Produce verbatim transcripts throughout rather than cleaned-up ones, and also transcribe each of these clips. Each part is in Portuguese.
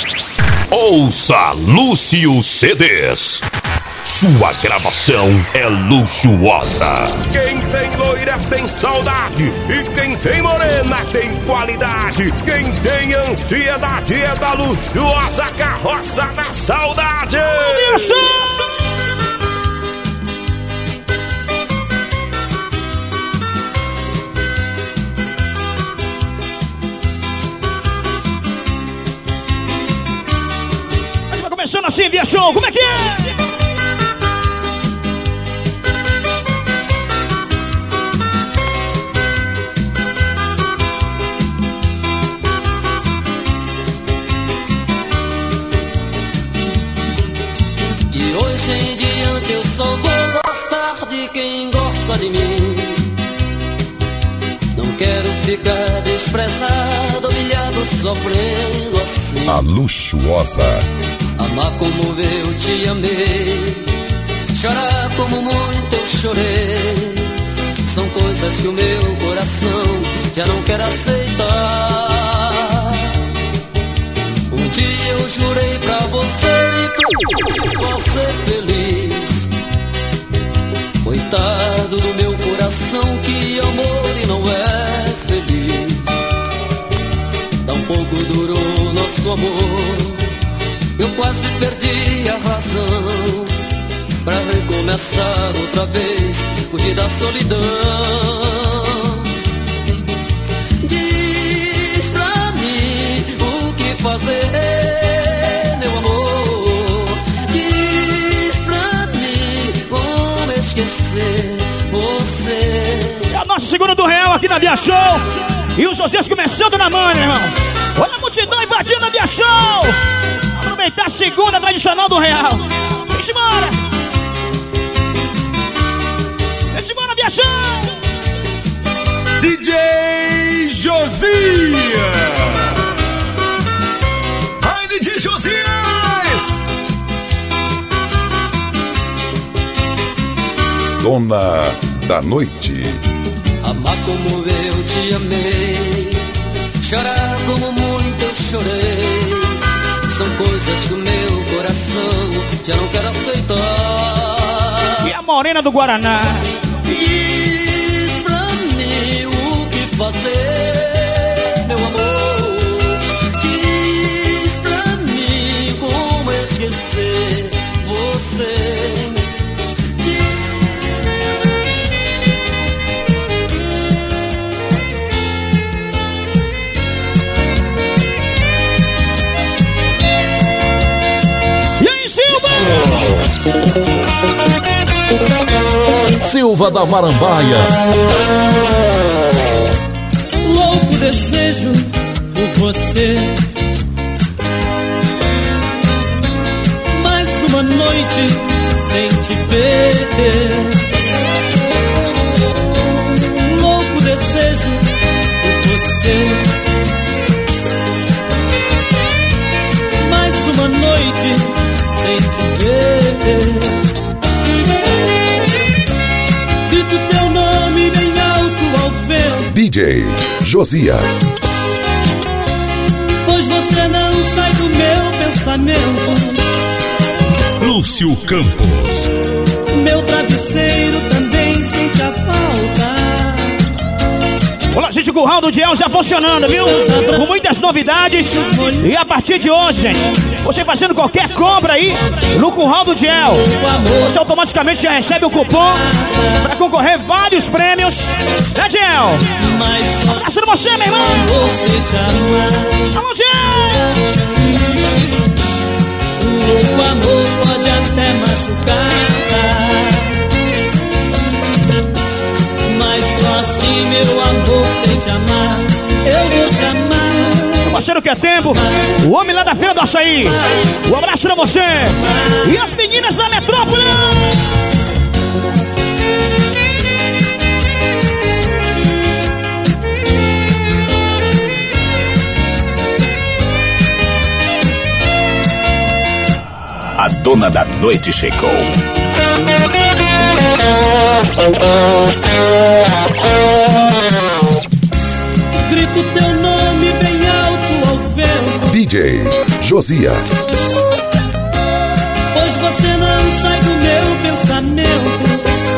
Ouça Lúcio C Ds. Sua gravação é luxuosa. Quem tem loira tem saudade. E quem tem morena tem qualidade. Quem tem ansiedade é da luxuosa Carroça da Saudade. Vai começando assim, Via Show, como é que é? Só vou gostar de quem gosta de mim. Não quero ficar desprezado, humilhado, sofrendo assim. A luxuosa. Amar como eu te amei, chorar como muito eu chorei. São coisas que o meu coração já não quer aceitar. Um dia eu jurei pra você e pra você feliz. Coitado do meu coração que amor e não é feliz. Tão pouco durou nosso amor, eu quase perdi a razão. Pra recomeçar outra vez, fugir da solidão. Diz pra mim o que fazer, meu amor. Diz pra mim como esquecer você. É a nossa segunda do Real aqui na Via Show. E os Josés começando na mão, meu irmão. Olha a multidão invadindo a Via Show. Aproveitar a segunda tradicional do Real. Vem embora. Vem embora, Via Show. D J Josias. Ai, D J Josias. Dona da Noite. Amar como eu te amei, chorar como muito eu chorei. São coisas que o meu coração já não quer aceitar. E a morena do Guaraná. Diz pra mim o que fazer, meu amor. Diz pra mim como esquecer você. Silva da Marambaia. Louco desejo por você. Mais uma noite sem te ver. Louco desejo por você. Mais uma noite sem te ver. Grito teu nome bem alto ao vento. D J Josias. Pois você não sai do meu pensamento. Lúcio Campos. Meu travesseiro também sente a falta. Olá, gente, o Curral do Diel já funcionando, viu? Com muitas novidades. E a partir de hoje, gente, você fazendo qualquer compra aí no Curral do Diel, você automaticamente já recebe o cupom pra concorrer vários prêmios. Né, Diel? Abraço pra você, meu irmão. Alô, Diel! O amor pode até machucar, mas só assim, meu amor, sem te amar, eu vou te amar. Meu parceiro que é tempo, o homem lá da Feira do Açaí. Um abraço pra você. E as meninas da Metrópole. A dona da noite chegou. Grito teu nome bem alto ao vento. D J Josias. Pois você não sai do meu pensamento.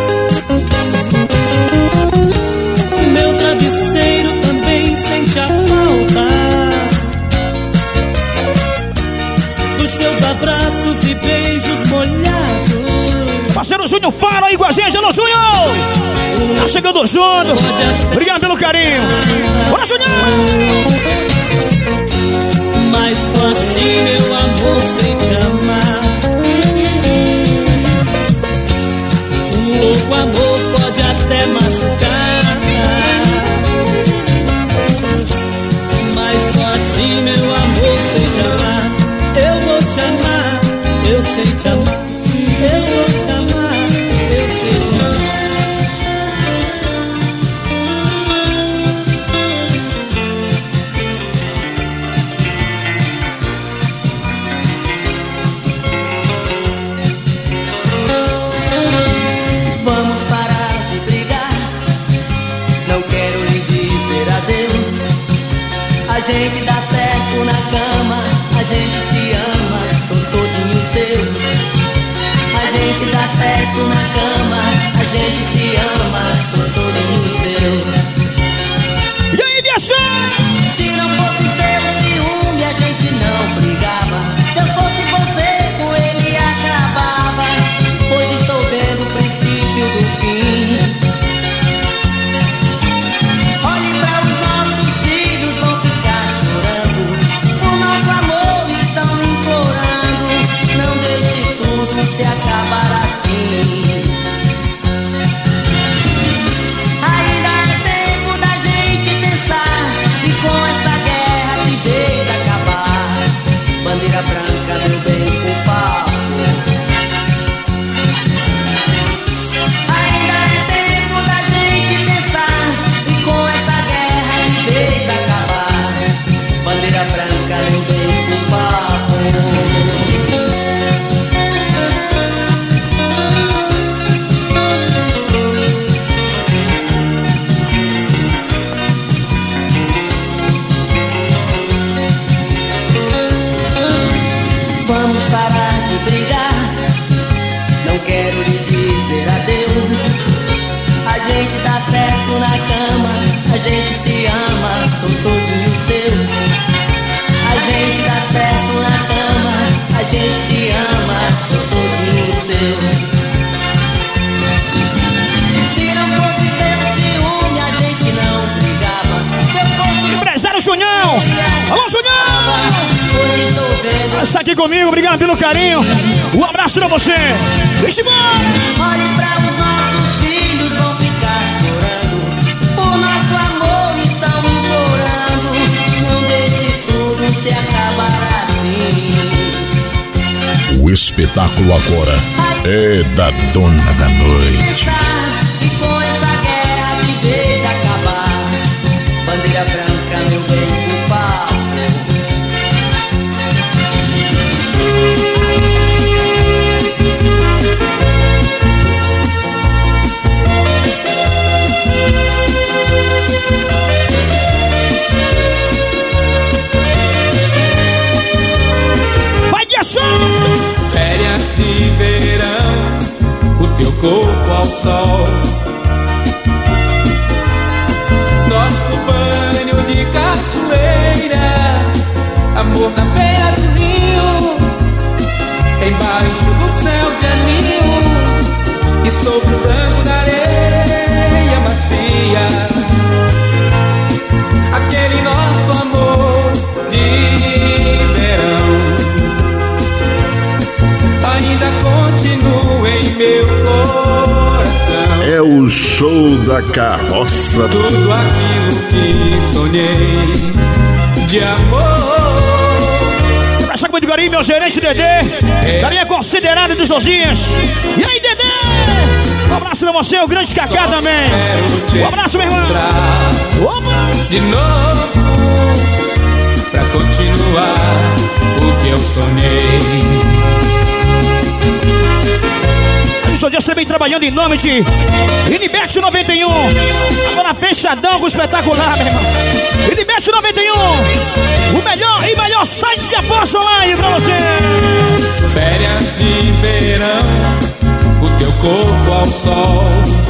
Meu travesseiro também sente a falta dos teus abraços e beijos molhados. Parceiro Júnior Faro aí com a gente. Alô, Júnior! Tá chegando junto. Obrigado pelo carinho. Bora, Júnior! Mas só assim, meu amor, sem te amar. Um louco amor pode até machucar, mas só assim, meu amor, sem te amar. Eu vou te amar, eu sei te amar. Eu vou te amar, eu sei te amar. Vamos parar de brigar. Não quero lhe dizer adeus. A gente dá certo na cama. A gente se ama, sou todinho seu. A gente dá certo na cama. A gente se ama, sou todinho seu. E aí, minha chance? Se não fosse seu ciúme, a gente não brigava. Se eu fosse você, com ele acabava. Pois estou vendo o princípio do fim. Olhe para os nossos filhos, vão ficar chorando. O nosso amor estão implorando. Não deixe tudo se acabar assim. Ainda é tempo da gente pensar e com essa guerra de vez acabar. Bandeira branca, meu bem, por favor. Ainda é tempo da gente pensar e com essa guerra de vez acabar. Bandeira branca, meu bem, por favor. Vamos parar de brigar. Não quero lhe dizer adeus. A gente dá certo na cama. A gente se ama, sou todinho seu. A gente dá certo na cama. A gente se ama, sou todinho seu. Se não fosse seu ciúme, a gente não brigava. Se eu fosse Empresário Junião! Alô, Junião! Pois estou vendo. Está aqui comigo, obrigado pelo carinho. Um abraço pra você. Deixa embora! Olhe para os nossos filhos, vão ficar chorando. O nosso amor estão implorando. Não deixe tudo se acabar assim. O espetáculo agora é da Dona da Noite. Pensar e com essa guerra de vez acabar. Bandeira branca, meu bem, por favor. Vai de ação! Férias de verão, o teu corpo ao sol, nosso banho de cachoeira, amor na beira do rio, embaixo do céu de anil e sobre o branco da areia macia, aquele nosso amor de verão ainda continua em meu coração. É o show da carroça. Tudo aquilo que sonhei de amor. Pra Chaco de Gari, meu gerente Dedê. Galinha considerada dos Josias. E aí, Dedê? Um abraço pra você, o grande Cacá também. Um abraço, meu irmão. Opa! De novo, pra continuar o que eu sonhei. Os Josias também trabalhando em nome de Inibet noventa e um. Agora fechadão com o espetacular, meu irmão. Inibet noventa e um. O melhor aí, maior site de aposta online pra você. Férias de verão, o teu corpo ao sol,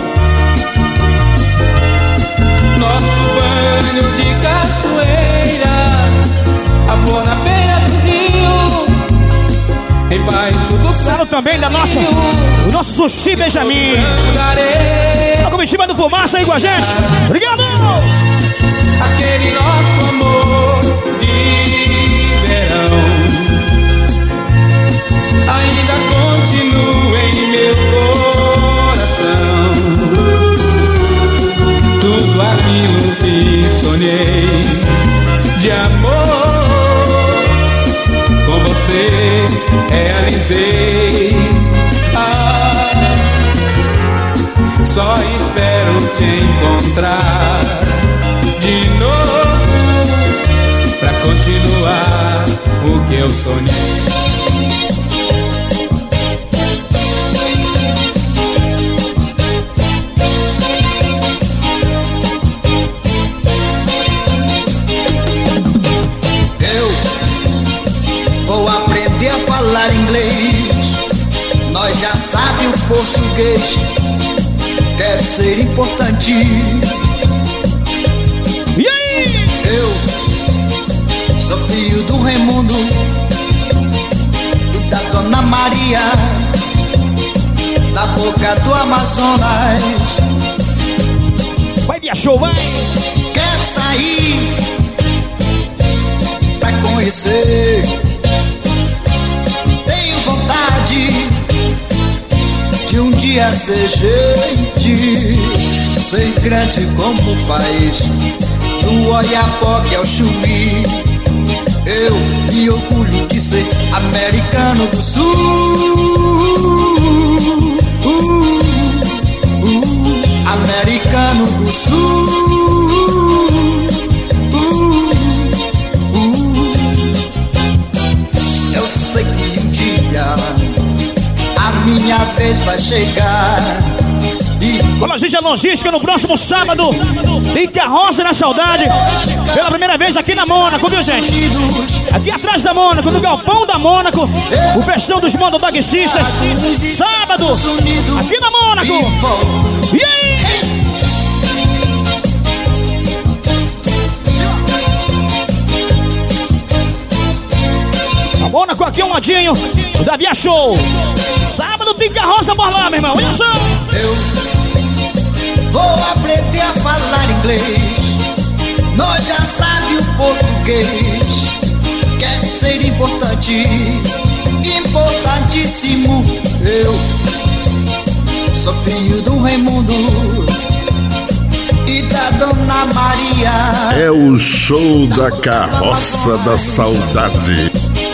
nosso banho de cachoeira, amor na beira do rio, embaixo do céu. Falo também da nossa, o nosso sushi Benjamin. A comitiva do Fumaça aí com a gente. Obrigado! Aquele nosso amor de verão ainda continua em meu coração. Tudo aquilo que sonhei de amor com você realizei. Ah, só espero te encontrar de novo pra continuar o que eu sonhei. Eu vou aprender a falar inglês, nós já sabe o português, quero ser importante. E aí? Eu sou filho do Raimundo, da Dona Maria, da boca do Amazonas. Vai, Bia Show, vai! Quero sair pra conhecer, tenho vontade de um dia ser gente, ser grande como o país do Oiapoque ao Chuí. Eu me orgulho de ser americano do Sul, uh, uh, americano do Sul, uh, uh. Eu sei que um dia a minha vez vai chegar. Olha, gente, a logística no próximo sábado tem Carroça na Saudade pela primeira vez aqui na Mônaco, viu, gente? Aqui atrás da Mônaco, no galpão da Mônaco, o festão dos mototaxistas. Sábado, aqui na Mônaco. E aí? A Mônaco aqui é um ladinho da Via Show. Sábado tem Carroça por lá, meu irmão. Olha só. Eu vou aprender a falar inglês, nós já sabe o português, quero ser importante, importantíssimo. Eu sou filho do Raimundo e da Dona Maria. É o show da Carroça da Saudade.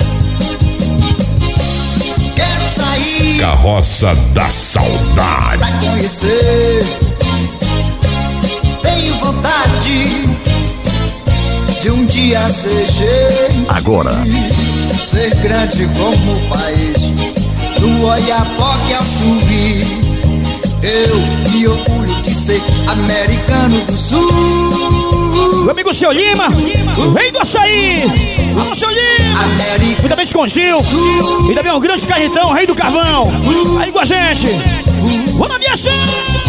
Quero sair Carroça da Saudade. pra conhecer, tenho vontade de um dia ser gente, Agora. ser grande como o país do Oiapoque ao Chuí. Eu me orgulho de ser americano do Sul. Meu amigo Seu Lima, o rei do açaí. Alô, Seu Lima. Americano Muita gente com Gil. E também o grande carretão, o rei do carvão. Aí com a gente. Vamos na minha chance.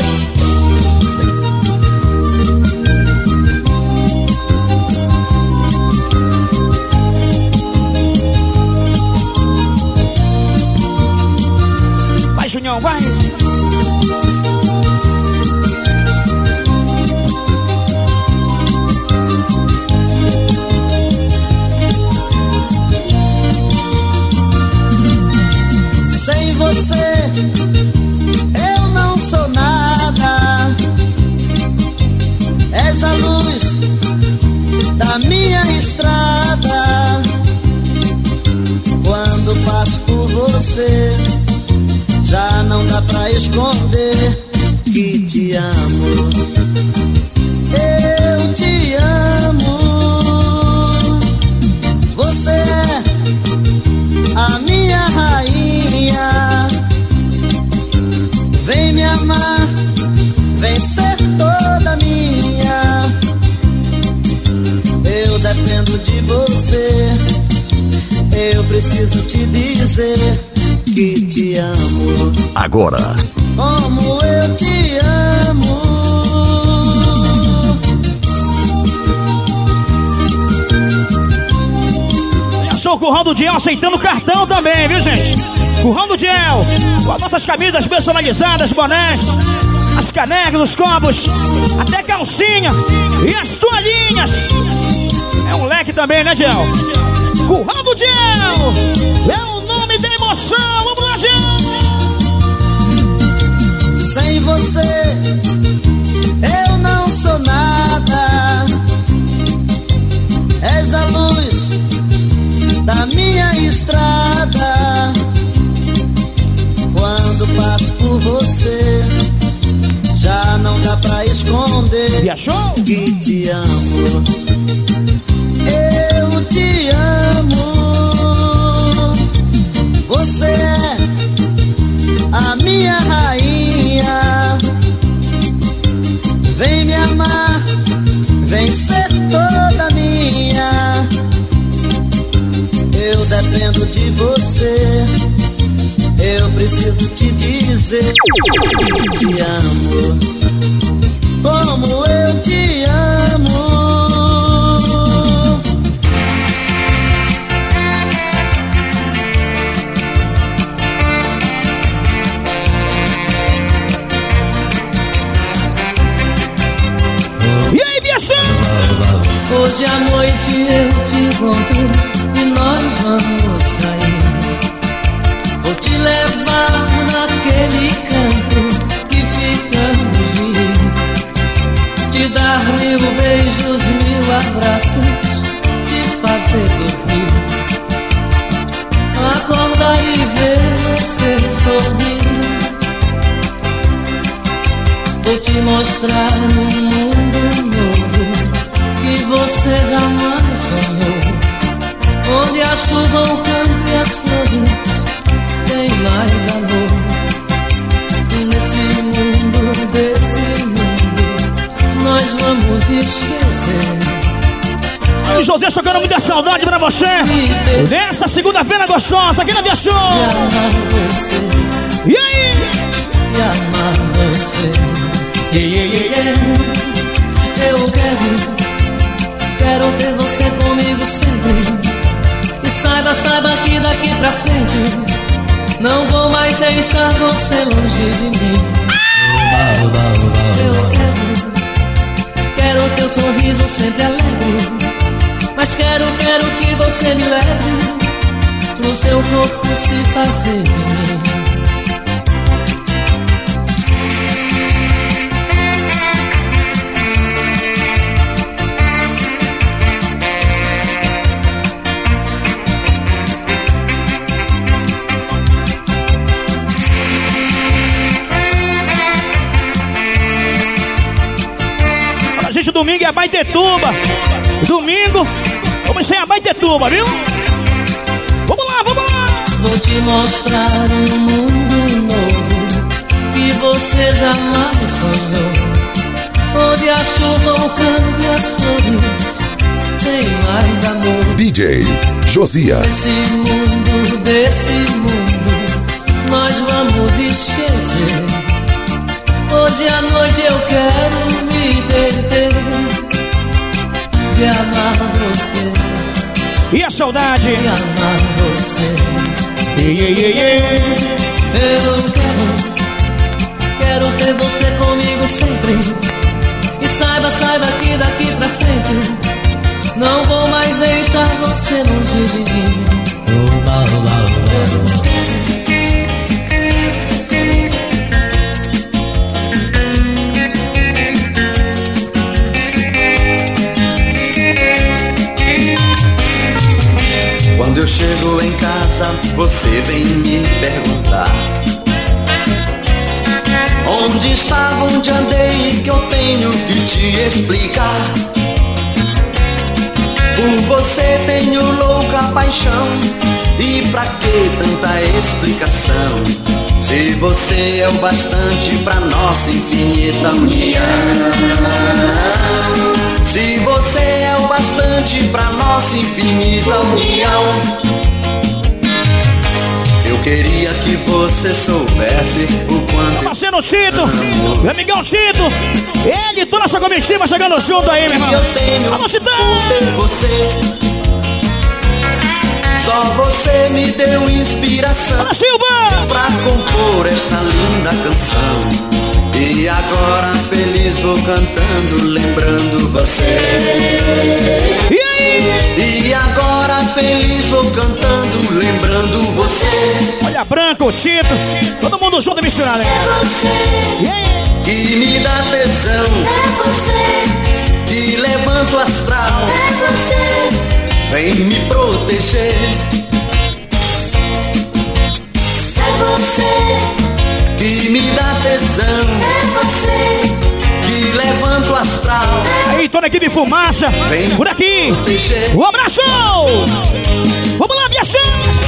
Vai, Junião, vai. Sem você eu não sou nada. És a luz da minha estrada. Quando passo por você, já não dá pra esconder que te amo. Eu te amo. Você é a minha rainha. Vem me amar, vem ser toda minha. Eu dependo de você preciso te dizer que te amo. Agora, como eu te amo. Show Currão do Diel aceitando cartão também, viu, gente? Currão do Diel, com as nossas camisas personalizadas, bonés, as canecas, os copos, até calcinha e as toalhinhas. É um leque também, né, Diel? Currão do Diel é o nome da emoção. Vamos lá, Diel! Sem você eu não sou nada. És a luz da minha estrada. Quando passo por você, já não dá pra esconder. E achou? Que te amo. Eu te amo. Você é a minha rainha. Vem me amar, vem ser toda minha. Eu dependo de você. Eu preciso te dizer que te amo. Como eu te amo. E aí, Biação? Hoje à noite eu te encontro e nós vamos sair. Vou te levar naquele canto que ficamos de ir. Te dar mil beijos, mil abraços, te fazer dormir. Acordar e ver você sorrir. Vou te mostrar um mundo novo que você jamais sonhou. Onde a chuva, o campo e as flores tem mais amor. E nesse mundo, desse mundo, nós vamos esquecer. Aí, José, chegando muita saudade pra você nessa segunda-feira gostosa aqui na Via Show. E amar você. E aí? E amar você. Yeah, yeah, yeah, yeah. Eu quero, quero ter você comigo sempre. E saiba, saiba que daqui pra frente não vou mais deixar você longe de mim. Eu quero, quero teu sorriso sempre alegre. Mas quero, quero que você me leve pro seu corpo se fazer de mim. Gente, domingo é Abaetetuba. Domingo, vamos ser Abaetetuba, viu? Vamos lá, vamos lá! Vou te mostrar um mundo novo que você jamais sonhou. Onde a chuva, o canto e as flores tem mais amor. D J Josias. Desse mundo, desse mundo, nós vamos esquecer. Hoje à noite eu quero me perder de amar você. E a saudade? De amar você. Yeah, yeah, yeah. Eu quero, quero ter você comigo sempre. E saiba, saiba que daqui pra frente não vou mais deixar você longe de mim. Oba, oba, oba. Quando eu chego em casa, você vem me perguntar onde estava, onde andei, que eu tenho que te explicar. Por você tenho louca paixão, e pra que tanta explicação? Se você é o bastante pra nossa infinita união. Se você é o bastante pra nossa infinita união. Queria que você soubesse o quanto... Parceiro Tito, meu amigão Tito, ele e toda essa comitiva chegando junto aí, meu irmão. Eu tenho Vamos, Titão! por ter você. Só você me deu inspiração Ana Silva! pra compor esta linda canção. E agora feliz vou cantando, lembrando você. E aí? E agora feliz vou cantando, lembrando você. Olha, Branco, Tito, todo mundo junto e misturado aí. É você, E aí? Que me dá tesão, é você, que levanta o astral, é você, vem me proteger. é você, Que me dá tesão, é você, que levanta o astral, Aí, toda a equipe Fumaça, por aqui. proteger. Um abraço! Vamos lá, minha chance!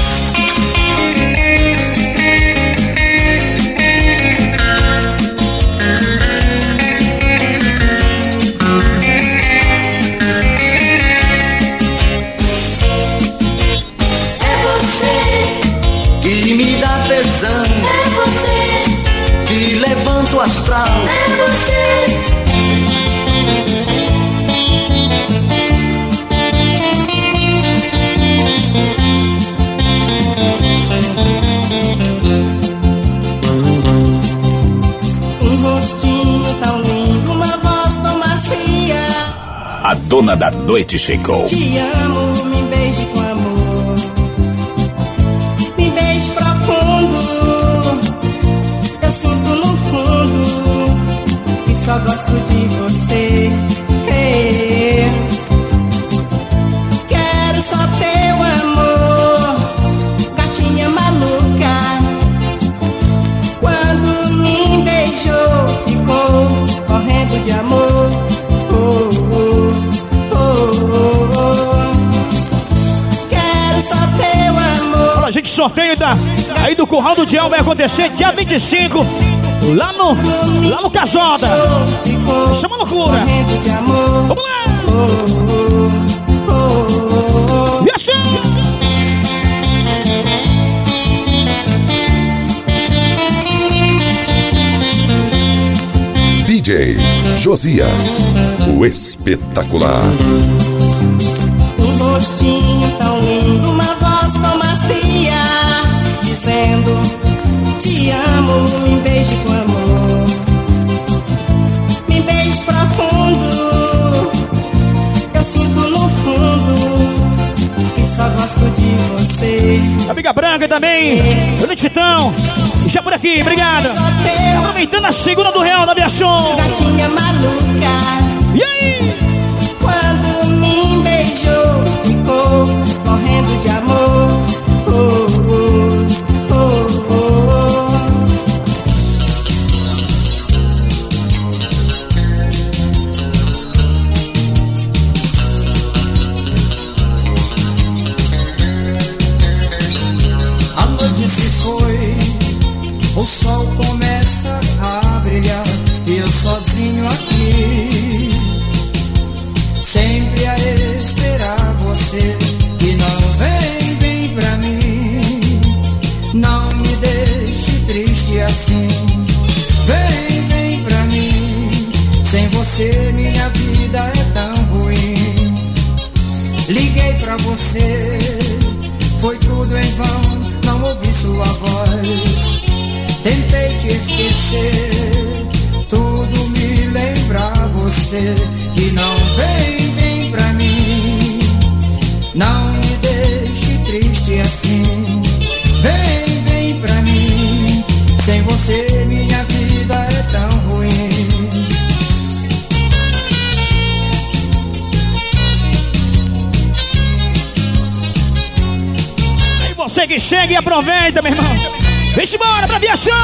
Que me dá tesão, é você, que levanta o astral, é você. Um rostinho tão lindo, uma voz tão macia. A dona da noite chegou. Te amo, me beije com amor, me beije profundo. Eu sinto no fundo que só gosto de você. Hey. Quero só teu amor, gatinha maluca. Quando me beijou, ficou correndo de amor. Oh, oh, oh, oh. Quero só teu amor. Olha, gente, sorteio da, aí do Curral do Diel vai acontecer dia vinte e cinco, lá no, lá no Casoda. Ficou Chama loucura. correndo de amor. Vamos lá! Oh, oh, oh. E assim? D J Josias, o espetacular. Um rostinho tão lindo, uma voz tão macia, dizendo te amo, me beije com amor, me beije profundo. Eu sinto no fundo que só gosto de você. Amiga Branca também, Dona Titão, já por aqui, obrigado. Só teu Aproveitando a segunda do Real da Aviação. gatinha maluca. E aí? Quando me beijou, ficou correndo de amor. Oh, oh, oh, oh. A noite se foi, o sol começa a brilhar e eu sozinho aqui, sempre a esperar você que não vem, vem pra mim. Não me deixe triste assim, vem, vem pra mim. Sem você minha vida é tão ruim. Liguei pra você, foi tudo em vão, não ouvi sua voz. Tentei te esquecer, tudo me lembra você que não vem, vem pra mim. Não me deixe triste assim, vem, vem pra mim. Sem você minha vida é tão ruim. Aí você que chega e aproveita, meu irmão. Vem-se embora pra Aviação.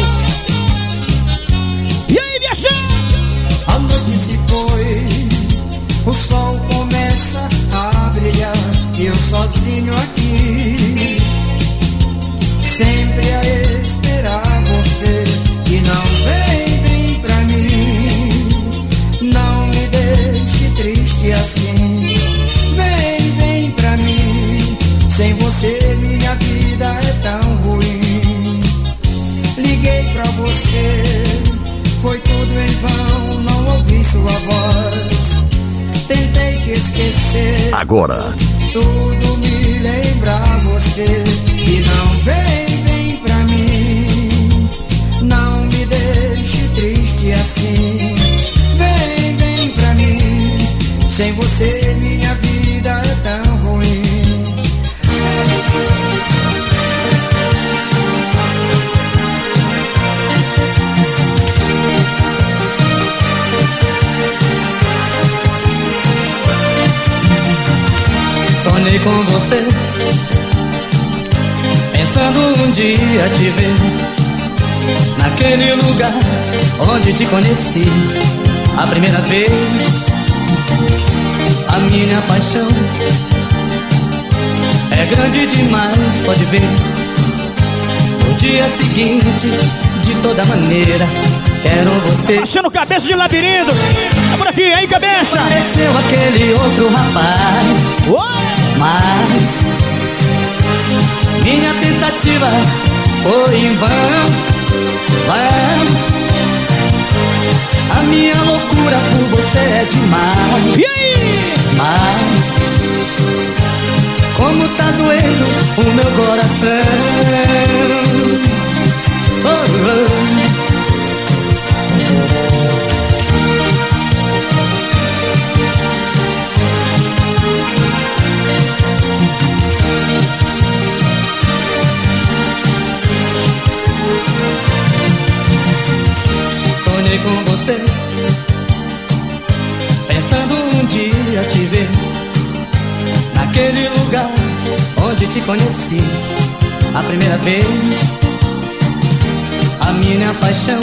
E aí, Aviação? A noite se foi, o sol começa a brilhar e eu sozinho aqui, sempre a esperar você que não vem, vem pra mim. Não me deixe triste assim, vem, vem pra mim. Sem você minha vida é tão ruim. Agora. Tudo me lembra você. E não vem, vem pra mim. Não me deixe triste assim. Vem, vem pra mim. Sem você minha vida é tão ruim. Sonhei com você, pensando um dia te ver naquele lugar onde te conheci a primeira vez. A minha paixão é grande demais, pode ver. No dia seguinte, de toda maneira, quero você. Achando cabeça de labirinto. É por aqui, aí, cabeça. Apareceu aquele outro rapaz. Uou! Mas minha tentativa foi em vão, vão. A minha loucura por você é demais. E aí? Mas como tá doendo o meu coração. Oh, oh. Sonhei com você, pensando um dia te ver naquele lugar onde te conheci a primeira vez. A minha paixão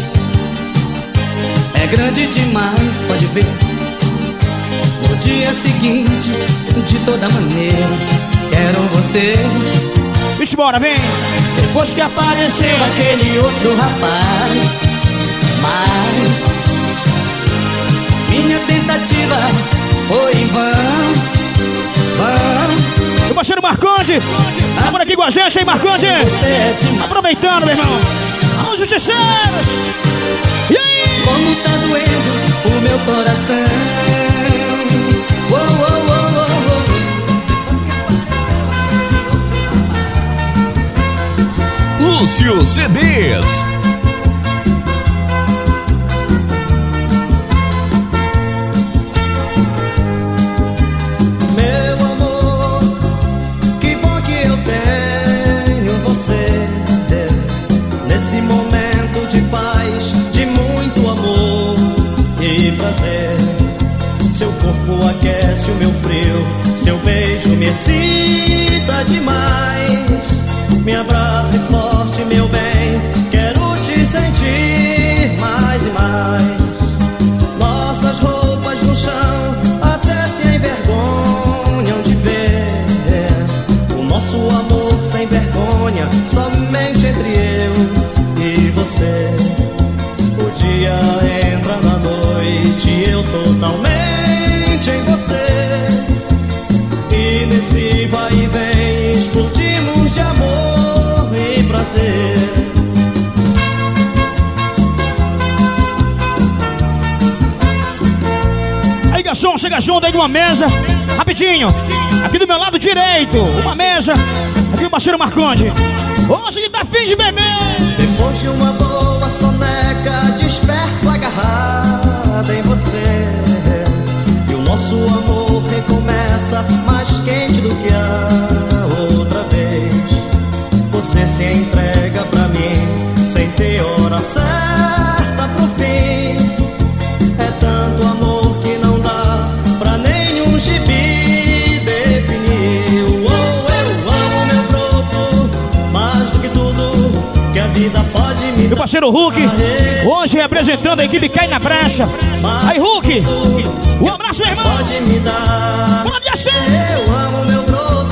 é grande demais, pode ver. No dia seguinte, de toda maneira, quero você. Vixe, bora, vem. Depois que apareceu aquele outro rapaz. Mas minha tentativa foi em vão, vão. O parceiro Marconde tá por aqui com a gente, hein, Marconde? Aproveitando, meu irmão. Vamos, justiceiros. E aí? Como tá doendo o meu coração. Oh, oh, oh, oh, oh. Lúcio C Ds. Seu corpo aquece o meu frio, seu beijo me excita demais. Me abrace forte, meu bem, quero te sentir mais e mais. Nossas roupas no chão até se envergonham de ver o nosso amor sem vergonha, somente entre eu e você. O dia entra na noite, eu totalmente em você. E nesse vai e vem explodimos de amor e prazer. Aí, garçom, chega junto aí de uma mesa. Rapidinho. Aqui do meu lado direito, uma mesa. Aqui o parceiro Marconde. Hoje que tá fim de beber. Depois de uma boa soneca, desperto agarrada em você. E o nosso amor recomeça mais quente do que a outra vez. Você se entrega pra mim sem ter hora certa pro fim. É tanto amor que não dá pra nenhum gibi definir. Oh, eu amo meu broto mais do que tudo que a vida pode me dar. Meu parceiro Hulk, hoje representando a equipe Cai na Brecha. Aí, Hulk, um abraço, meu irmão. Pode me dar. Pode achar. Eu amo meu broto.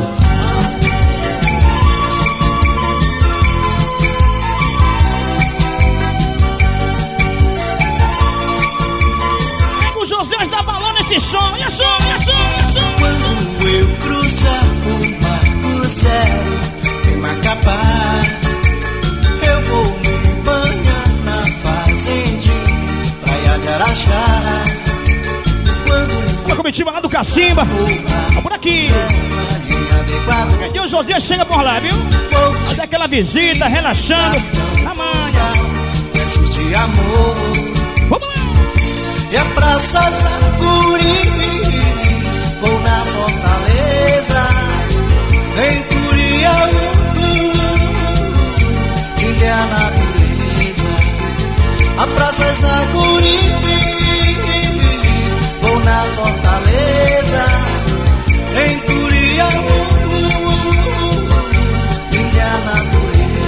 O José está balando esse som. E a som, e a som, e a som. Quando eu cruzar o Marco Zero em Macapá, eu vou me banhar na fazendinha, praia de Araxá. Quando comitiva lá do Cacimba. Tá por aqui. Cadê o José? Chega por lá, viu? Fazer aquela visita, relaxando. Na manhã. De amor. Vamos lá! E a Praça Saguri, vou na Fortaleza, em Curiaú, ilha a natureza. A Praça Saguri, vou na Fortaleza, em Curiaú, ilha a natureza.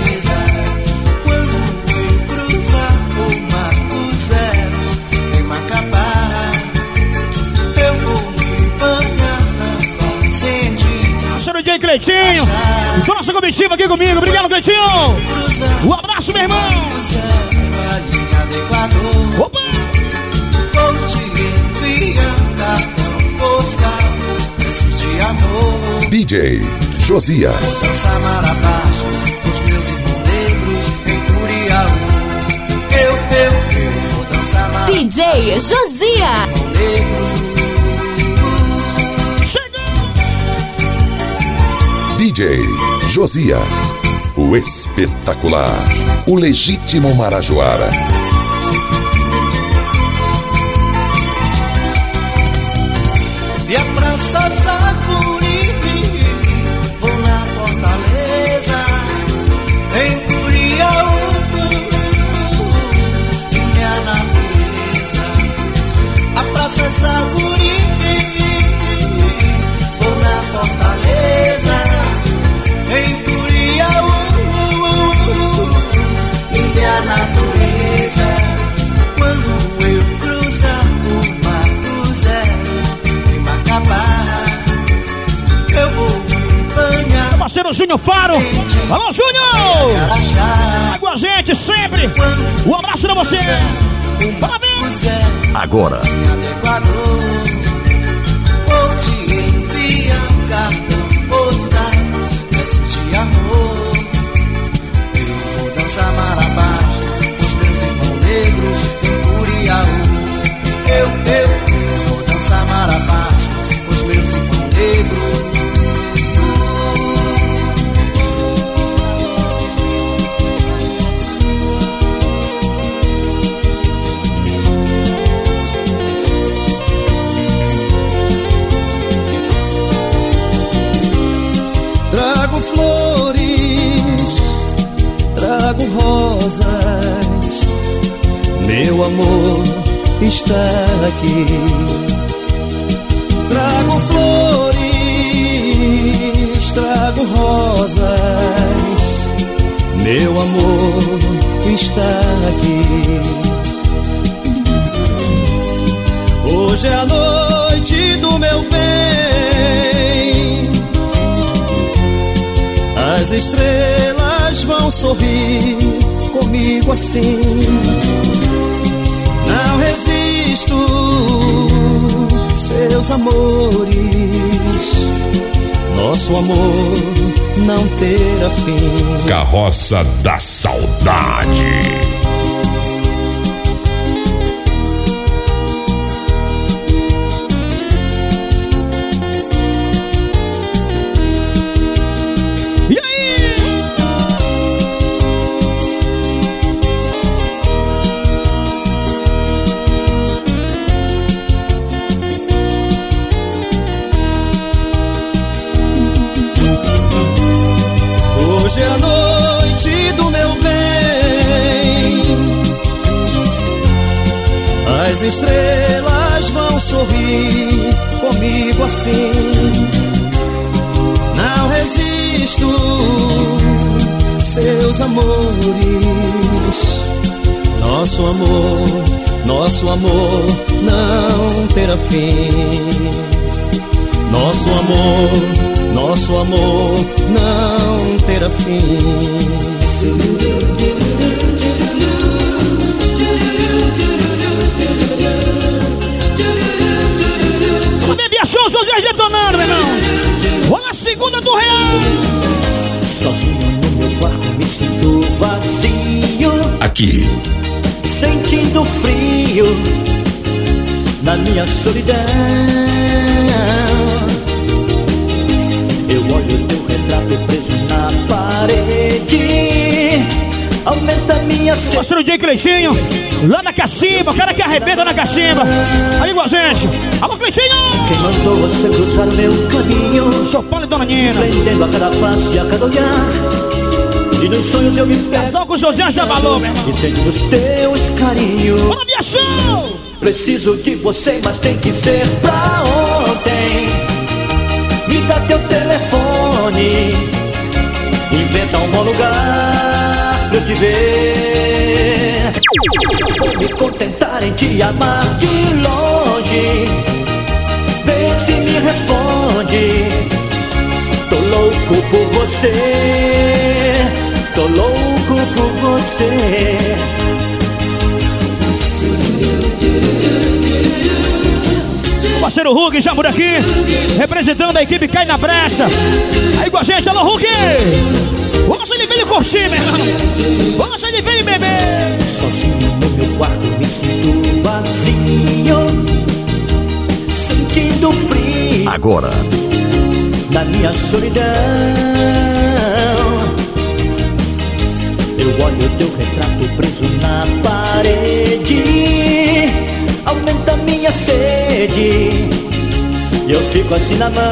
D J Cleitinho, com nossa comitiva aqui comigo. Obrigado, Cleitinho. Um abraço, meu irmão. Opa! Vou te enviar um cartão postal, peço de amor. D J Josias. Dançar mar abaixo, os meus irmãos negros em Curiaú. Eu, eu, eu vou dançar mar abaixo. D J Josias. D J Josias, o espetacular, o legítimo Marajoara. E a Praça Saguri, vou na Fortaleza, em Curiaú, minha natureza. A Praça Saguri, vou na Fortaleza, em Curiaú, minha natureza. Quando eu cruzar o Mar do Zero em Macapá, eu vou me banhar. Meu parceiro Júnior Faro. Alô, Júnior! Vai com a gente sempre. Um abraço pra você. Parabéns. Agora. Vou te enviar um cartão postal, peço de amor. Eu vou dançar mar abaixo, os meus irmãos negros em Curiaú. Eu, eu, eu vou dançar mar abaixo, os meus irmãos negros. Trago flores, trago rosas, meu amor está aqui. Trago flores, trago rosas, meu amor está aqui. Hoje é a noite do meu bem, as estrelas vão sorrir comigo assim. Não resisto, seus amores, nosso amor não terá fim. Carroça da Saudade. Hoje é a noite do meu bem, as estrelas vão sorrir comigo assim. Não resisto, seus amores, nosso amor, nosso amor não terá fim. Nosso amor, nosso amor não terá fim. Só bebia show, os dois detonando, meu irmão. Vou na segunda do real. Sozinho no meu quarto me sinto vazio. Aqui. Sentindo frio na minha solidão. Eu olho teu retrato preso na parede, aumenta minha sede. Mostrando o J. Cleitinho, lá na Cacimba, o cara que arrebenta na Cacimba. Aí com a gente. Alô, Cleitinho! Quem mandou você cruzar o meu caminho? Sou Paulo e Dona Nina. Prendendo a cada passo e a cada olhar. E nos sonhos eu me pego. Só com os José da Valor, meu irmão. E sendo nos teus carinhos. Bora, minha show! Preciso de você, mas tem que ser pra ontem. Me dá teu telefone. Inventa um bom lugar pra eu te ver. Vou me contentar em te amar de longe. Vê se me responde. Tô louco por você. Tô louco por você. Parceiro Hulk já por aqui, representando a equipe Cai na Brecha. Aí com a gente, alô Hulk! Vamos ele veio curtir, meu irmão. Vamos ele veio beber. Sozinho no meu quarto me sinto vazio, sentindo frio. Agora, na minha solidão, eu olho teu retrato preso na parede, aumenta minha sede, e eu fico assim na mão.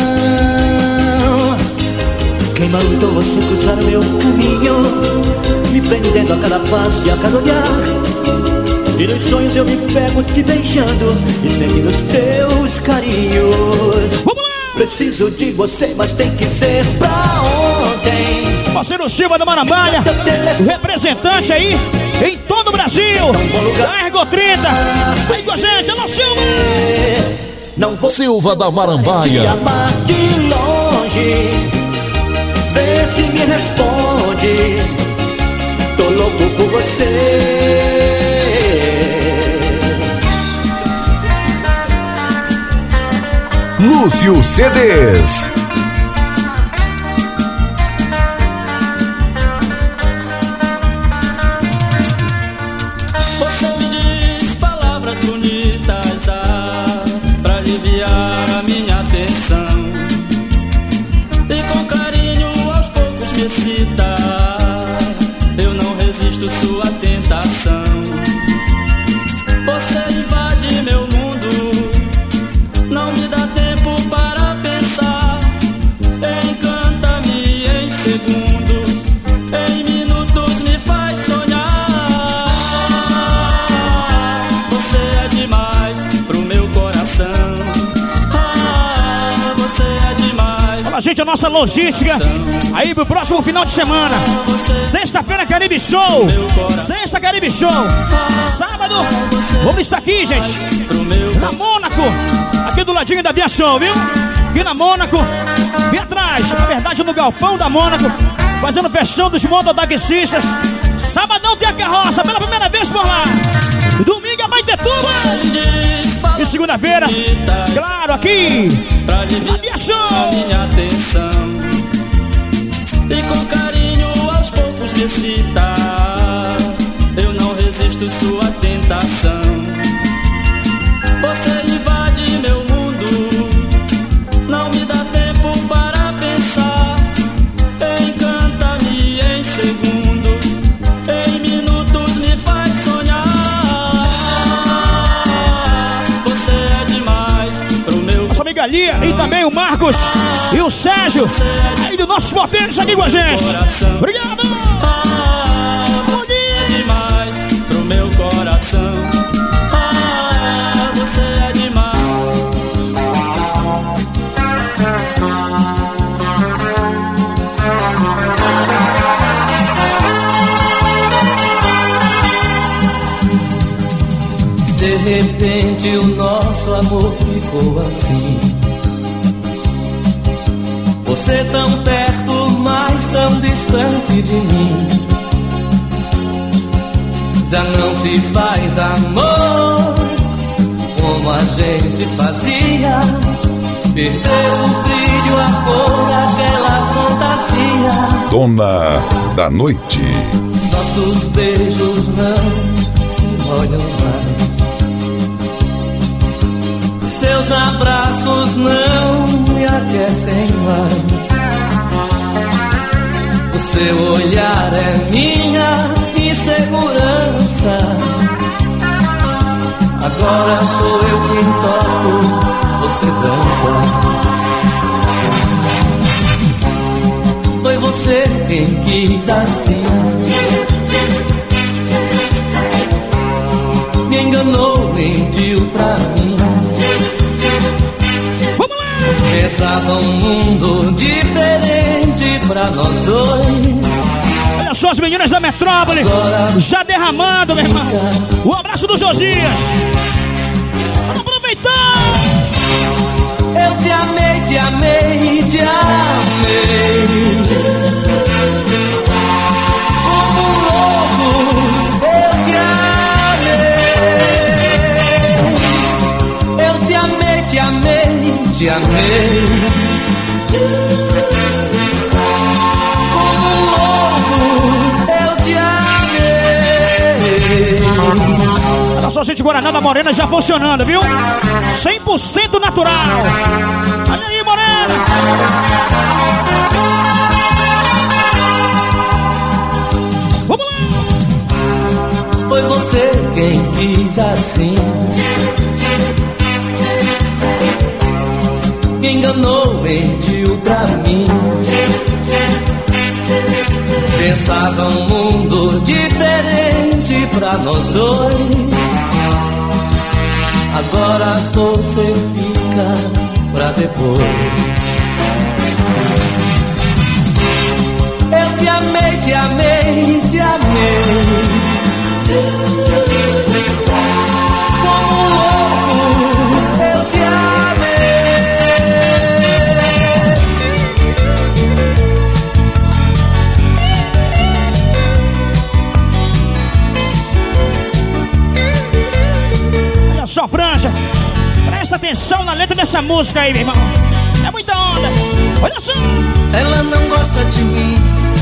Quem mandou você cruzar o meu caminho, me prendendo a cada passo e a cada olhar. E nos sonhos eu me pego te beijando e sentindo os teus carinhos. Preciso de você, mas tem que ser pra ontem. Parceiro Silva da Marambaia, representante aí em todo o Brasil, da Ergo trinta. Aí com a gente, alô Silva! Não vou Silva da Marambaia. te amar de longe. Vê se me responde. Tô louco por você. Lúcio C Ds. Você me diz palavras bonitas, ah, pra aliviar a minha tensão. E com carinho aos poucos me excita. Eu não resisto sua tentação. Você invade meu mundo, não me dá tempo para pensar. Encanta-me em segundos, em minutos me faz sonhar. Você é demais pro meu coração. Ah, você é demais. Fala, gente, a nossa logística aí pro próximo final de semana. Sexta-feira, Caribe Show. Sexta, Caribe Show. Sábado, vamos estar aqui, gente, na Mônaco, aqui do ladinho da Bia Show, viu? Aqui na Mônaco, bem atrás, na verdade no galpão da Mônaco, fazendo festão dos mototaxistas. Sabadão tem a carroça, pela primeira vez por lá. Domingo é Baitetuba. E segunda-feira, claro, aqui na Bia Show. Minha atenção. E com carinho aos poucos me excita. Eu não resisto sua tentação. Você invade meu mundo, não me dá tempo para pensar. Encanta-me em segundos, em minutos me faz sonhar. Você é demais pro meu. Nossa amiga Lia e também o Marcos e o Sérgio aí do nossos potentes aqui com a gente. Obrigado! Bom dia! É demais pro meu coração. Ah, você é demais. De repente o nosso amor ficou assim. Você tão perto, mas tão distante de mim. Já não se faz amor como a gente fazia. Perdeu o brilho, a cor daquela fantasia. Dona da Noite. Nossos beijos não se molham mais. seus abraços não me aquecem mais. O seu olhar é minha insegurança. Agora sou eu quem toco, você dança. Foi você quem quis assim, me enganou, mentiu pra mim. Vamos lá! Pensava um mundo diferente pra nós dois. Olha só as meninas da metrópole agora já derramando, meu irmão. O abraço do Josias. Vamos aproveitar! Eu te amei, te amei, te amei. Como um louco, eu te amei. Eu te amei, te amei, te amei. Como um louco, eu te amei. Olha só, gente, Guaraná da Morena já funcionando, viu? cem por cento natural. Olha aí, Morena. Vamos lá. Foi você quem quis assim, me enganou, mentiu pra mim. Pensava um mundo diferente pra nós dois. Agora você fica pra depois. Eu te amei, te amei, te amei. Como um louco, eu te amei. Olha só, Franja, presta atenção na letra dessa música aí, meu irmão. É muita onda. Olha só. Ela não gosta de mim,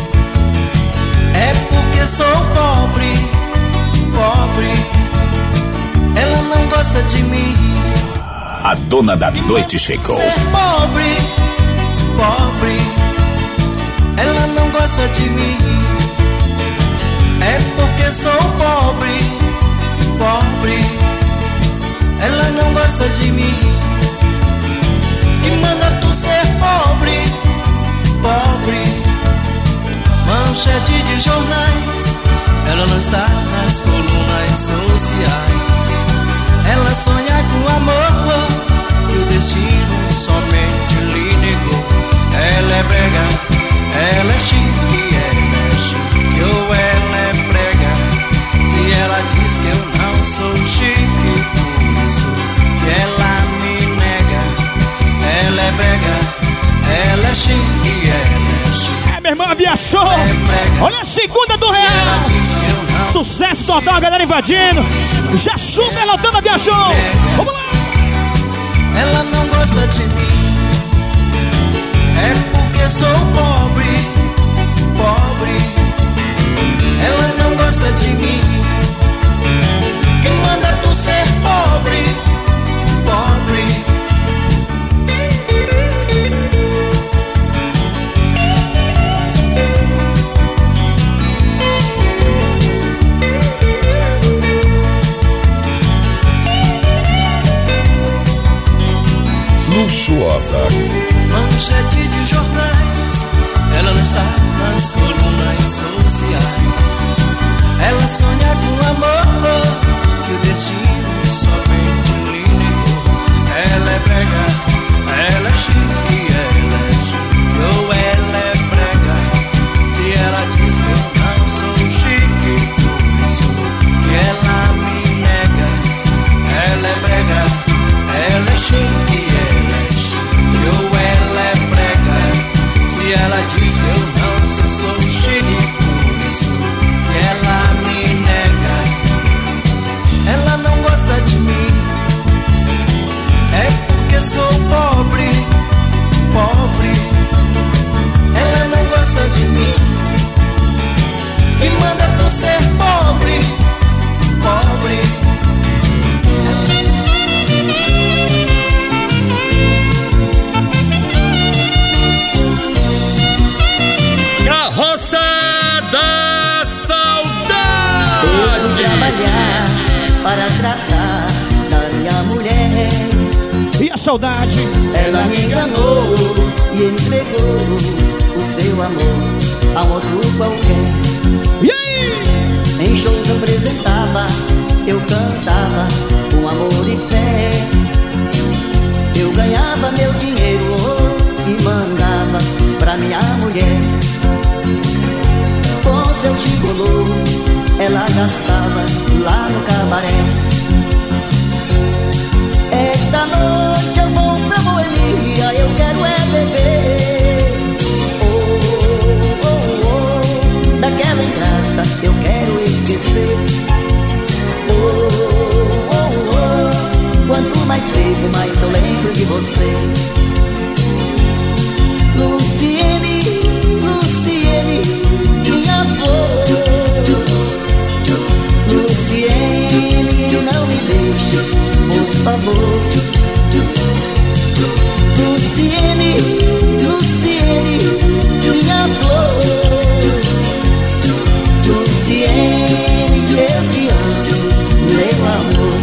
é porque sou pobre, pobre. Ela não gosta de mim. A dona da noite chegou. Ser pobre, pobre. Ela não gosta de mim, é porque sou pobre, pobre. Ela não gosta de mim. Que manda tu ser pobre, pobre. Manchete de jornais, ela não está nas colunas sociais. Ela sonha com amor que o destino somente lhe negou. Ela é brega, ela é chique, ela é chique, ou ela é brega. Se ela diz que eu não sou chique, por isso que ela me nega. Ela é brega, ela é chique, ela é chique. É, minha irmã, Via Show. Olha a segunda do Real. Sucesso total, a galera invadindo. Já super lotando a Via Show. Vamos lá. Ela não gosta de mim, é porque sou pobre, pobre. Ela não gosta de mim. Quem manda tu ser pobre, pobre. Luxuosa. Manchete de jornais, ela não está nas colunas sociais. Ela sonha com amor que o destino somente lhe negou. Ela é brega, ela é chique, ela é chique, ou ela é brega. Se ela diz que eu não sou chique, por isso que ela me nega. Ela é brega, ela é chique, ela é chique, ou ela é brega. Se ela diz que eu não sou chique, por isso que ela me nega. Ela não gosta de mim, para tratar da minha mulher. E a saudade? Ela me enganou e entregou o seu amor a um outro qualquer. E aí? Em shows eu apresentava, eu cantava com amor e fé. Eu ganhava meu dinheiro e mandava pra minha mulher. Com seu gigolô ela gastava lá no cabaré. Esta noite eu vou pra boemia, eu quero é beber. Oh, oh, oh, daquela ingrata eu quero esquecer. Oh, oh, oh, quanto mais bebo, mais eu lembro de você. Luciene, Luciene, minha flor. Luciene, não me deixes, por favor. Luciene, Luciene, minha flor. Luciene, eu te amo, meu amor.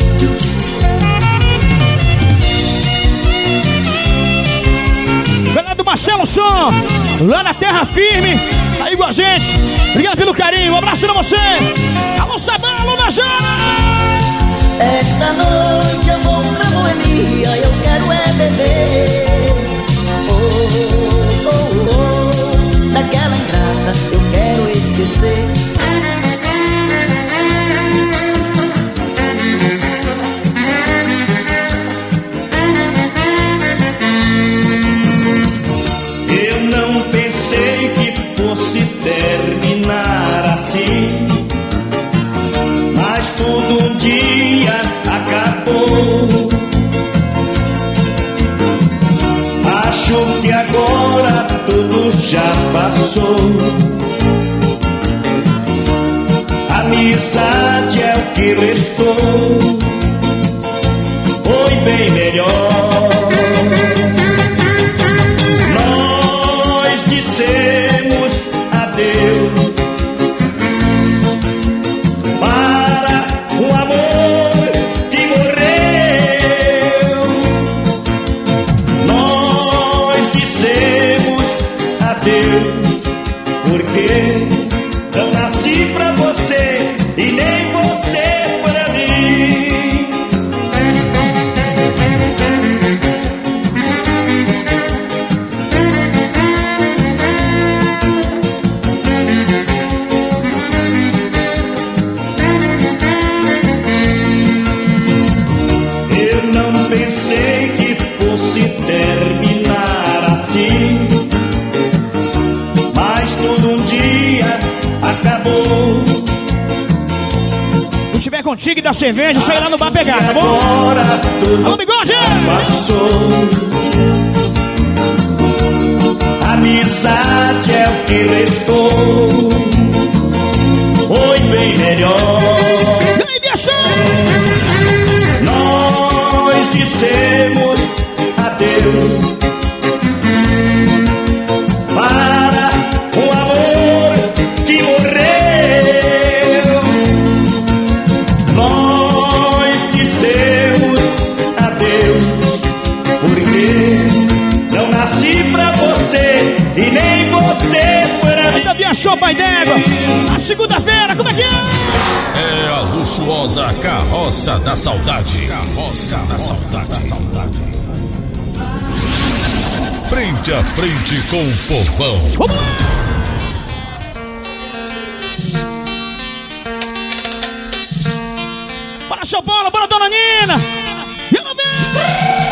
Fernando Marcelo Som, lá na terra firme, aí com a gente. Obrigado pelo carinho, um abraço pra você. Alô Sabão, alô Najana. Esta noite eu vou pra boemia, eu quero é beber. Oh, oh, oh, daquela ingrata eu quero esquecer. Eu não pensei que fosse terminar assim, mas tudo um dia acabou. Acho que agora tudo já passou. Amizade é o que restou. Foi bem melhor. Nós dissemos adeus para um amor que morreu. Nós dissemos adeus porque não nasci pra você e nem você pra mim. Eu não pensei que fosse terminar assim, mas tudo um dia acabou. Se tiver contigo e da cerveja, sai lá no bar pegar, tá bom? Alô, bigode! Passou. Amizade é o que restou. Foi bem melhor. E aí, deixa! Nós dissemos adeus para um amor que morreu. Nós dissemos adeus porque não nasci pra você e nem você pra mim. Também achou, pai d'égua? A segunda-feira, como é que é? É a luxuosa Carroça da Saudade. Carroça da Saudade. Frente a frente com o povão. Vamos lá! Bora, São Paulo, bora, Dona Nina! E ela vem!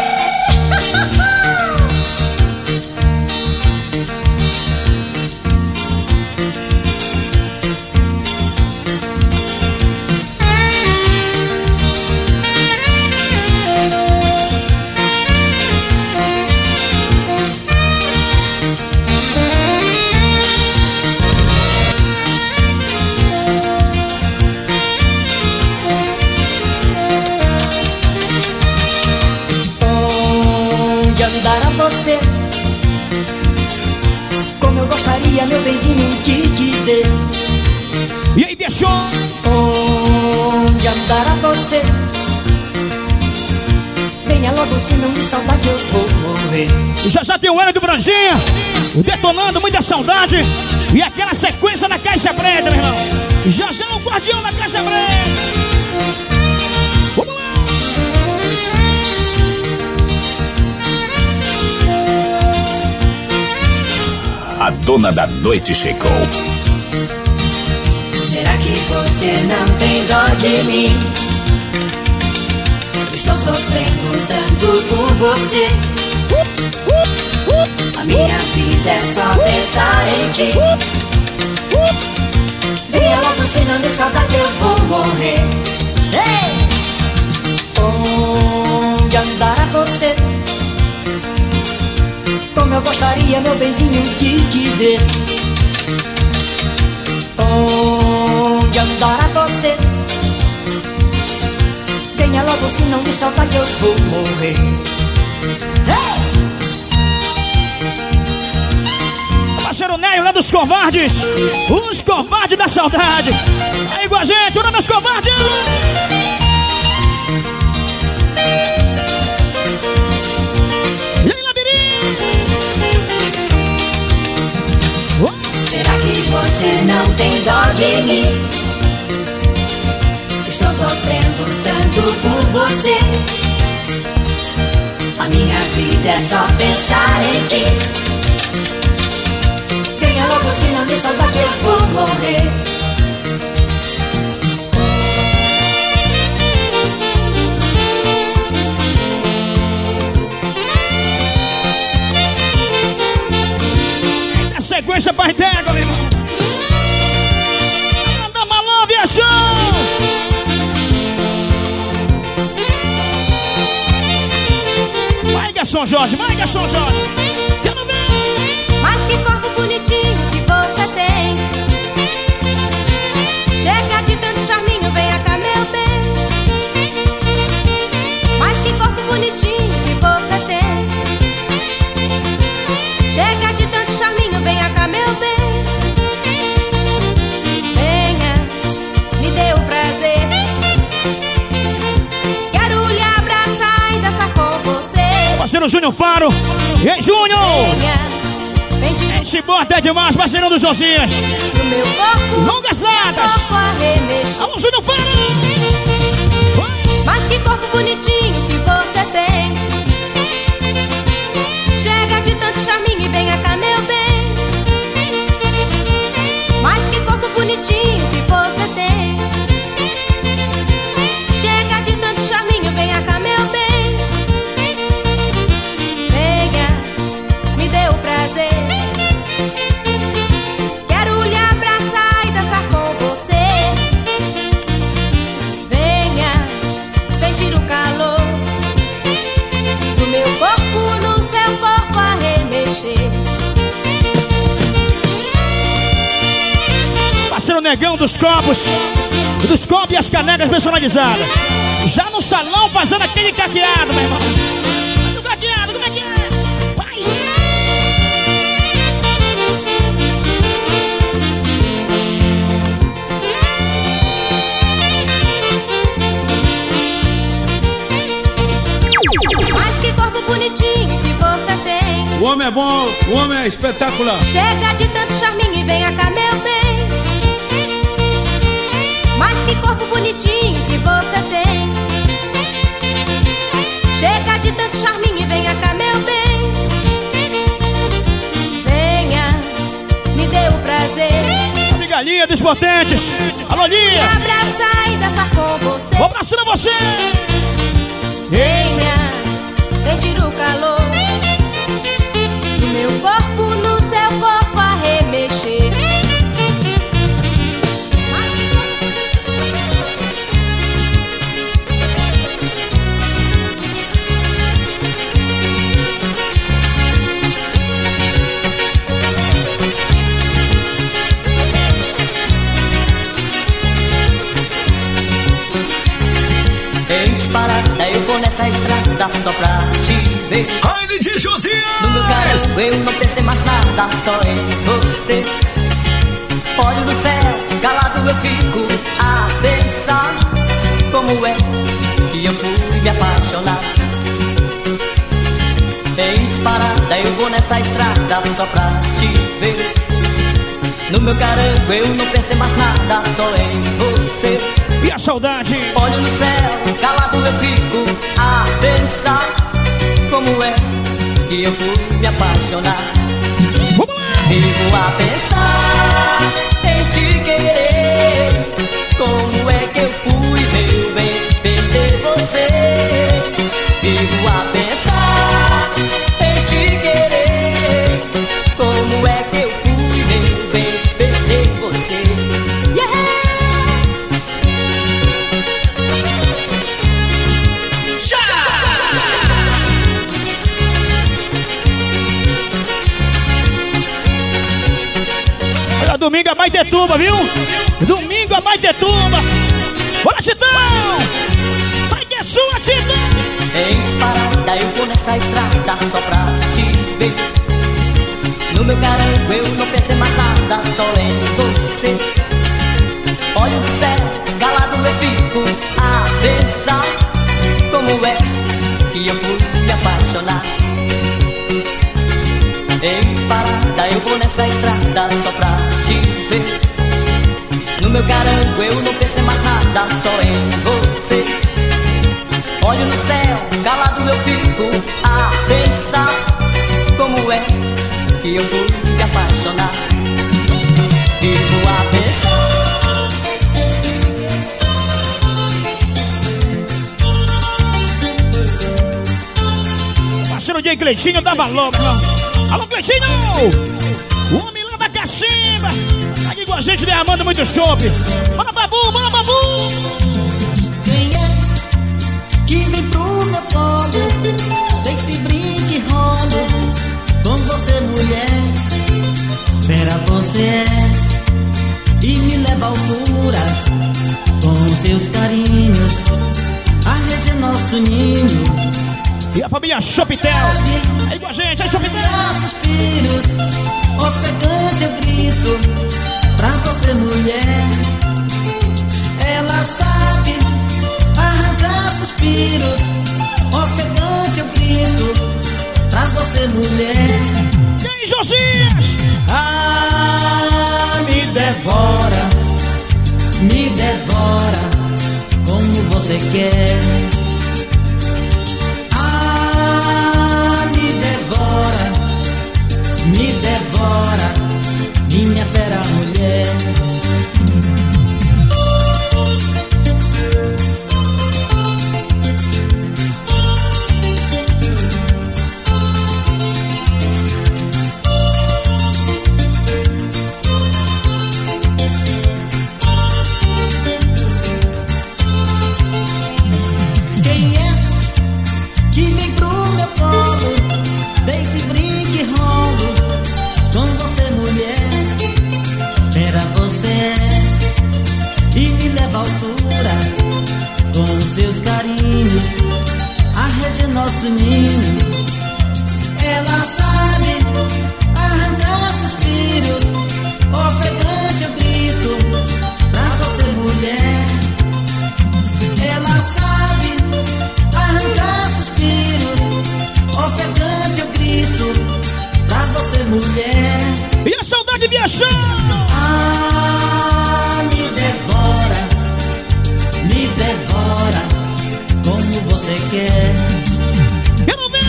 você. Como eu gostaria, meu benzinho, de te ver. E aí, deixou? Onde andar andar a você. Venha logo, senão de saudade eu vou morrer. Já já tem o Hélio do Brandinha detonando muita saudade. E aquela sequência na Caixa Preta, meu irmão. Já já o guardião na Caixa Preta. Vamos lá. A dona da noite chegou. Será que você não tem dó de mim? Estou sofrendo tanto por você. A minha vida é só pensar em ti. Venha logo, senão de saudade eu vou morrer. Ei! Onde andar a você? Como eu gostaria, meu benzinho, de te ver. Onde andar a você? Venha logo, senão de saudade eu vou morrer. Hey! Parceiro Neio lá dos covardes. Os covardes da saudade. Aí com a gente, olha meus covardes. E aí, labirinto? Será que você não tem dó de mim? Estou sofrendo tanto por você. A minha vida é só pensar em ti. Venha logo, senão de saudade eu vou morrer. Eita sequência pra entrega, meu irmão. Manda malão, viajou. São Jorge, vai, São Jorge. Quero ver. Mas que corpo bonitinho que você tem. Chega de tanto charminho, venha cá, meu bem. Mas que corpo bonitinho que você tem. Chega de tanto charminho, venha cá, meu bem. Venha, me dê o prazer. Quero lhe abraçar e dançar com você. Parceiro Júnior Faro. E aí, Júnior? Esse bota é demais, parceirão do Josias. Longas datas. Alô, Júnior Faro. Mas que corpo bonitinho que você tem. Chega de tanto charminho e venha cá, meu bem. Mas que corpo bonitinho que você tem. Chega de tanto charminho, venha cá, meu bem. Quero lhe abraçar e dançar com você. Venha sentir o calor do meu corpo no seu corpo a remexer. Parceiro Negão dos copos, dos copos e as canecas personalizadas. Já no salão fazendo aquele caqueado, meu irmão. Do caqueado, como é que é? Mas que corpo bonitinho que você tem. O homem é bom, o homem é espetacular. Chega de tanto charminho e venha cá, meu bem. Mas que corpo bonitinho que você tem. Chega de tanto charminho e venha cá, meu bem. Venha, me dê o prazer. Amiga Lia dos Potentes. Alô, Lia. Me abraçar e dançar com você. Vou abraçando você. Venha sentir o calor do meu corpo no seu corpo a remexer. Eu vou nessa estrada só pra te ver. Raine de Josias! No meu caranço eu não pensei mais nada, só em você. Olho no céu, calado eu fico a pensar. Como é que eu fui me apaixonar? Em disparada eu vou nessa estrada só pra te ver. No meu carango eu não pensei mais nada, só em você. E a saudade? Olho no céu, calado eu fico a pensar. Como é que eu fui me apaixonar? Vamos lá! Vivo a pensar em te querer. Como é que eu fui, meu bem, perder você? Vivo a pensar em te querer. Como é que eu fui, meu bem, perder você? Yeah! Olha, domingo é Baitetuba, viu? Domingo é Baitetuba. Bora, Titão! Sai que é sua, Titão! Em disparada eu vou nessa estrada só pra te ver. No meu carango eu não pensei mais nada, só em você. Olho no céu, calado eu fico a pensar. Como é que eu fui me apaixonar? Em disparada eu vou nessa estrada só pra te ver. No meu carango eu não pensei mais nada, só em você. Olho no céu, calado eu fico a pensar. Como é que eu fui me apaixonar? Fico a pensar. Parceiro de Cleitinho dava louco. Alô, Cleitinho! O homem lá da Cacimba. Aqui com a gente derramando muito chope. Bora, Babu, bora, Babu! Quem é que vem pro meu colo? Deite, brinque e rolo com você, mulher. Vera você é e me leva a alturas com seus carinhos. A rede é nosso ninho. E a família Chopitel aí com a gente, aí Chopitel. Suspiros, ofegante eu grito pra você, mulher. Ela sabe arrancar suspiros, ofegante eu grito pra você, mulher. E aí, Josias? Ah, me devora, me devora como você quer. Me devora, me devora, minha fera mulher. Quem é que vem pro meu colo? Deite, brinque e rolo com você, mulher. Era você e me leva a altura com seus carinhos. A rede é nosso ninho. Ela sabe arrancar suspiros, ofegante eu grito pra você, mulher. Ela sabe arrancar suspiros, ofegante eu grito pra você, mulher. E a saudade viajando. Ah, me devora, me devora como você quer. Eu não vejo.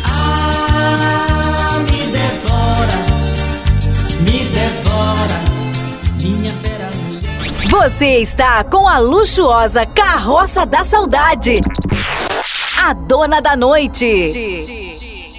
Ah, me devora, me devora, minha fera mulher. Você está com a luxuosa Carroça da Saudade, a dona da noite.